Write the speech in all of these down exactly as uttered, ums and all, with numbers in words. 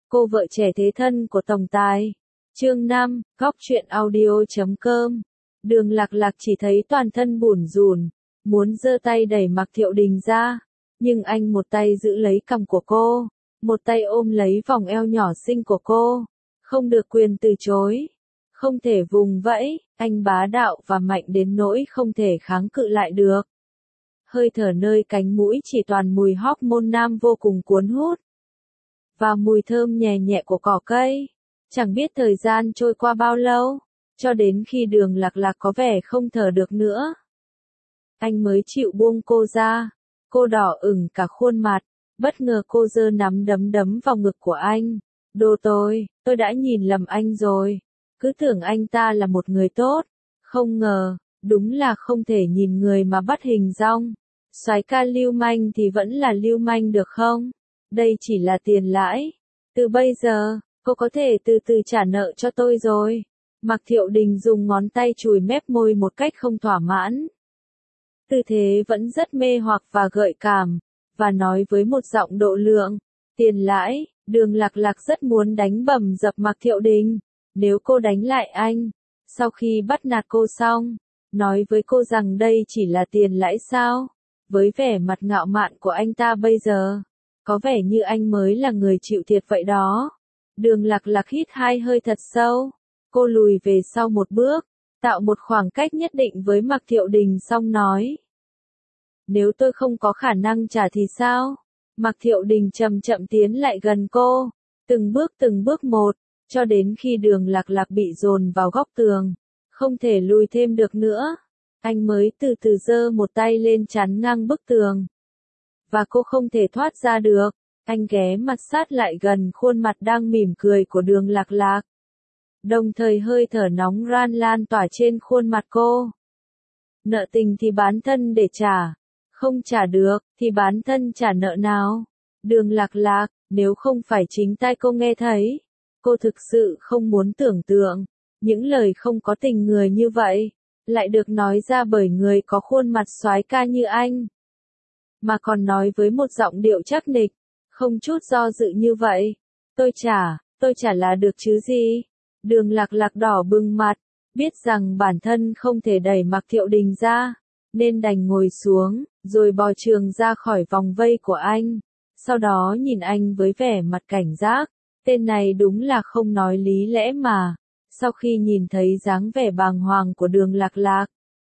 Cô vợ trẻ thế thân của tổng tài. Chương năm, góc truyện audio.com. Đường Lạc Lạc chỉ thấy toàn thân bủn rủn, muốn giơ tay đẩy Mạc Thiệu Đình ra, nhưng anh một tay giữ lấy cằm của cô, một tay ôm lấy vòng eo nhỏ xinh của cô, không được quyền từ chối, không thể vùng vẫy, anh bá đạo và mạnh đến nỗi không thể kháng cự lại được. Hơi thở nơi cánh mũi chỉ toàn mùi hormone nam vô cùng cuốn hút, và mùi thơm nhẹ nhẹ của cỏ cây. Chẳng biết thời gian trôi qua bao lâu, cho đến khi Đường Lạc Lạc có vẻ không thở được nữa, anh mới chịu buông cô ra. Cô đỏ ửng cả khuôn mặt, bất ngờ cô giơ nắm đấm đấm vào ngực của anh. Đồ tôi, tôi đã nhìn lầm anh rồi, cứ tưởng anh ta là một người tốt, không ngờ, đúng là không thể nhìn người mà bắt hình dong. Soái ca lưu manh thì vẫn là lưu manh được không? Đây chỉ là tiền lãi. Từ bây giờ, cô có thể từ từ trả nợ cho tôi rồi. Mạc Thiệu Đình dùng ngón tay chùi mép môi một cách không thỏa mãn. Tư thế vẫn rất mê hoặc và gợi cảm, và nói với một giọng độ lượng. Tiền lãi. Đường Lạc Lạc rất muốn đánh bầm dập Mạc Thiệu Đình. Nếu cô đánh lại anh, sau khi bắt nạt cô xong, nói với cô rằng đây chỉ là tiền lãi sao? Với vẻ mặt ngạo mạn của anh ta bây giờ, có vẻ như anh mới là người chịu thiệt vậy đó. Đường Lạc Lạc hít hai hơi thật sâu. Cô lùi về sau một bước, tạo một khoảng cách nhất định với Mạc Thiệu Đình xong nói. Nếu tôi không có khả năng trả thì sao? Mạc Thiệu Đình chậm chậm tiến lại gần cô, từng bước từng bước một, cho đến khi Đường Lạc Lạc bị dồn vào góc tường, không thể lùi thêm được nữa. Anh mới từ từ giơ một tay lên chắn ngang bức tường. Và cô không thể thoát ra được. Anh ghé mặt sát lại gần khuôn mặt đang mỉm cười của Đường Lạc Lạc. Đồng thời hơi thở nóng ran lan tỏa trên khuôn mặt cô. Nợ tình thì bán thân để trả. Không trả được, thì bán thân trả nợ nào? Đường Lạc Lạc, nếu không phải chính tai cô nghe thấy, cô thực sự không muốn tưởng tượng, những lời không có tình người như vậy, lại được nói ra bởi người có khuôn mặt soái ca như anh. Mà còn nói với một giọng điệu chắc nịch, không chút do dự như vậy. Tôi trả, tôi trả là được chứ gì? Đường Lạc Lạc đỏ bừng mặt, biết rằng bản thân không thể đẩy Mạc Thiệu Đình ra, nên đành ngồi xuống, rồi bò trường ra khỏi vòng vây của anh. Sau đó nhìn anh với vẻ mặt cảnh giác, tên này đúng là không nói lý lẽ mà. Sau khi nhìn thấy dáng vẻ bàng hoàng của Đường Lạc Lạc,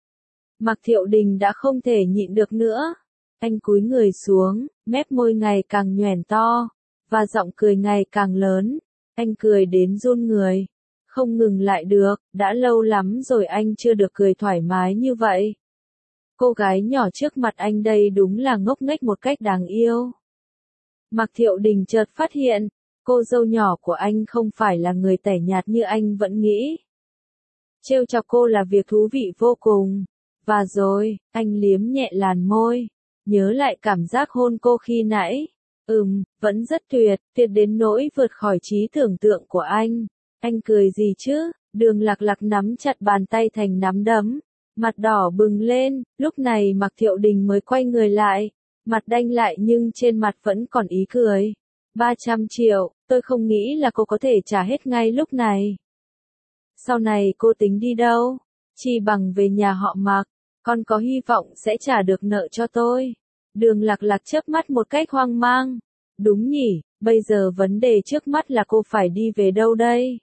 Mạc Thiệu Đình đã không thể nhịn được nữa. Anh cúi người xuống, mép môi ngày càng nhoẻn to, và giọng cười ngày càng lớn. Anh cười đến run người, không ngừng lại được, đã lâu lắm rồi anh chưa được cười thoải mái như vậy. Cô gái nhỏ trước mặt anh đây đúng là ngốc nghếch một cách đáng yêu. Mạc Thiệu Đình chợt phát hiện, cô dâu nhỏ của anh không phải là người tẻ nhạt như anh vẫn nghĩ. Trêu chọc cô là việc thú vị vô cùng. Và rồi, anh liếm nhẹ làn môi, nhớ lại cảm giác hôn cô khi nãy. Ừm, vẫn rất tuyệt, tuyệt đến nỗi vượt khỏi trí tưởng tượng của anh. Anh cười gì chứ? Đường Lạc Lạc nắm chặt bàn tay thành nắm đấm, mặt đỏ bừng lên. Lúc này Mạc Thiệu Đình mới quay người lại, mặt đanh lại nhưng trên mặt vẫn còn ý cười. ba trăm triệu, tôi không nghĩ là cô có thể trả hết ngay lúc này. Sau này cô tính đi đâu? Chỉ bằng về nhà họ Mạc, con có hy vọng sẽ trả được nợ cho tôi. Đường Lạc Lạc chớp mắt một cách hoang mang. Đúng nhỉ, bây giờ vấn đề trước mắt là cô phải đi về đâu đây?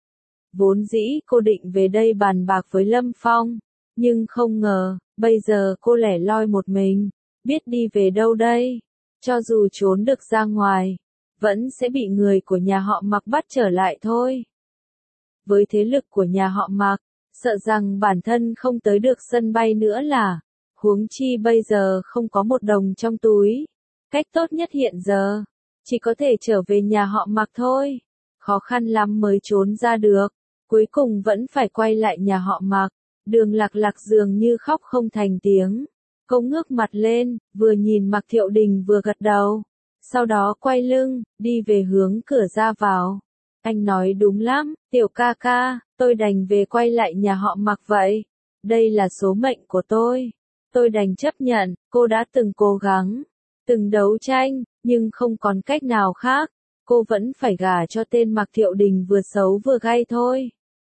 Vốn dĩ cô định về đây bàn bạc với Lâm Phong, nhưng không ngờ, bây giờ cô lẻ loi một mình, biết đi về đâu đây? Cho dù trốn được ra ngoài, vẫn sẽ bị người của nhà họ Mạc bắt trở lại thôi. Với thế lực của nhà họ Mạc, sợ rằng bản thân không tới được sân bay nữa là, huống chi bây giờ không có một đồng trong túi. Cách tốt nhất hiện giờ, chỉ có thể trở về nhà họ Mạc thôi. Khó khăn lắm mới trốn ra được, cuối cùng vẫn phải quay lại nhà họ Mạc. Đường Lạc Lạc dường như khóc không thành tiếng. Cô ngước mặt lên, vừa nhìn Mạc Thiệu Đình vừa gật đầu. Sau đó quay lưng, đi về hướng cửa ra vào. Anh nói đúng lắm, tiểu ca ca, tôi đành về quay lại nhà họ Mạc vậy. Đây là số mệnh của tôi. Tôi đành chấp nhận, cô đã từng cố gắng, từng đấu tranh, nhưng không còn cách nào khác. cô vẫn phải gả cho tên Mạc Thiệu Đình vừa xấu vừa gay thôi.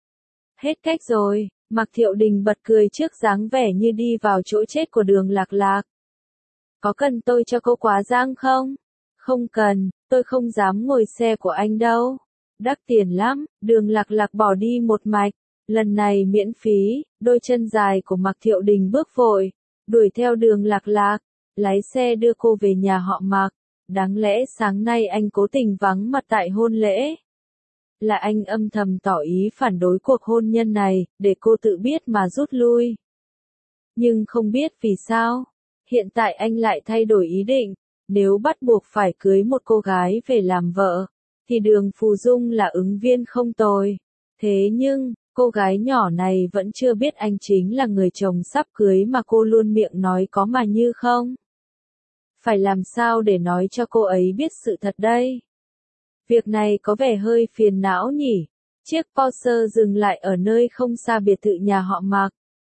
Hết cách rồi, Mạc Thiệu Đình bật cười trước dáng vẻ như đi vào chỗ chết của Đường Lạc Lạc. Có cần tôi cho cô quá giang không? Không cần, tôi không dám ngồi xe của anh đâu. Đắt tiền lắm, Đường Lạc Lạc bỏ đi một mạch. Lần này miễn phí, đôi chân dài của Mạc Thiệu Đình bước vội, đuổi theo Đường Lạc Lạc, lái xe đưa cô về nhà họ Mạc. Đáng lẽ sáng nay anh cố tình vắng mặt tại hôn lễ. Là anh âm thầm tỏ ý phản đối cuộc hôn nhân này, để cô tự biết mà rút lui. Nhưng không biết vì sao, hiện tại anh lại thay đổi ý định, nếu bắt buộc phải cưới một cô gái về làm vợ, thì Đường Phù Dung là ứng viên không tồi. Thế nhưng, cô gái nhỏ này vẫn chưa biết anh chính là người chồng sắp cưới mà cô luôn miệng nói có mà như không. Phải làm sao để nói cho cô ấy biết sự thật đây? Việc này có vẻ hơi phiền não nhỉ. Chiếc Porsche dừng lại ở nơi không xa biệt thự nhà họ Mạc.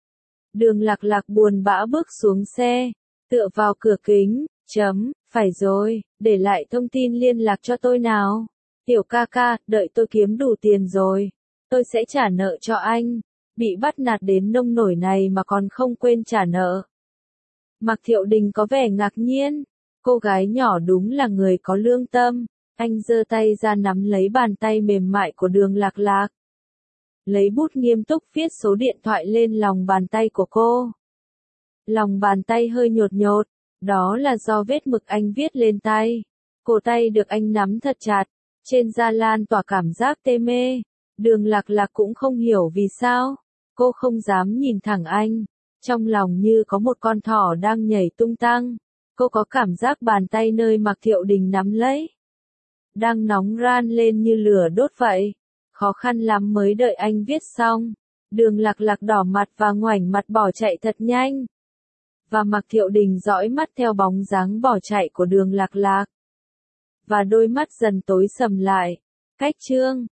Đường Lạc Lạc buồn bã bước xuống xe, tựa vào cửa kính, chấm, phải rồi, để lại thông tin liên lạc cho tôi nào. Tiểu ca ca, đợi tôi kiếm đủ tiền rồi, tôi sẽ trả nợ cho anh. Bị bắt nạt đến nông nổi này mà còn không quên trả nợ. Mạc Thiệu Đình có vẻ ngạc nhiên, cô gái nhỏ đúng là người có lương tâm. Anh giơ tay ra nắm lấy bàn tay mềm mại của Đường Lạc Lạc. Lấy bút nghiêm túc viết số điện thoại lên lòng bàn tay của cô. Lòng bàn tay hơi nhột nhột, đó là do vết mực anh viết lên tay. Cổ tay được anh nắm thật chặt, trên da lan tỏa cảm giác tê mê. Đường Lạc Lạc cũng không hiểu vì sao, cô không dám nhìn thẳng anh. Trong lòng như có một con thỏ đang nhảy tung tăng. Cô có cảm giác bàn tay nơi Mạc Thiệu Đình nắm lấy đang nóng ran lên như lửa đốt vậy. Khó khăn lắm mới đợi anh viết xong. Đường Lạc Lạc đỏ mặt và ngoảnh mặt bỏ chạy thật nhanh. Và Mạc Thiệu Đình dõi mắt theo bóng dáng bỏ chạy của Đường Lạc Lạc. Và đôi mắt dần tối sầm lại. Cách chương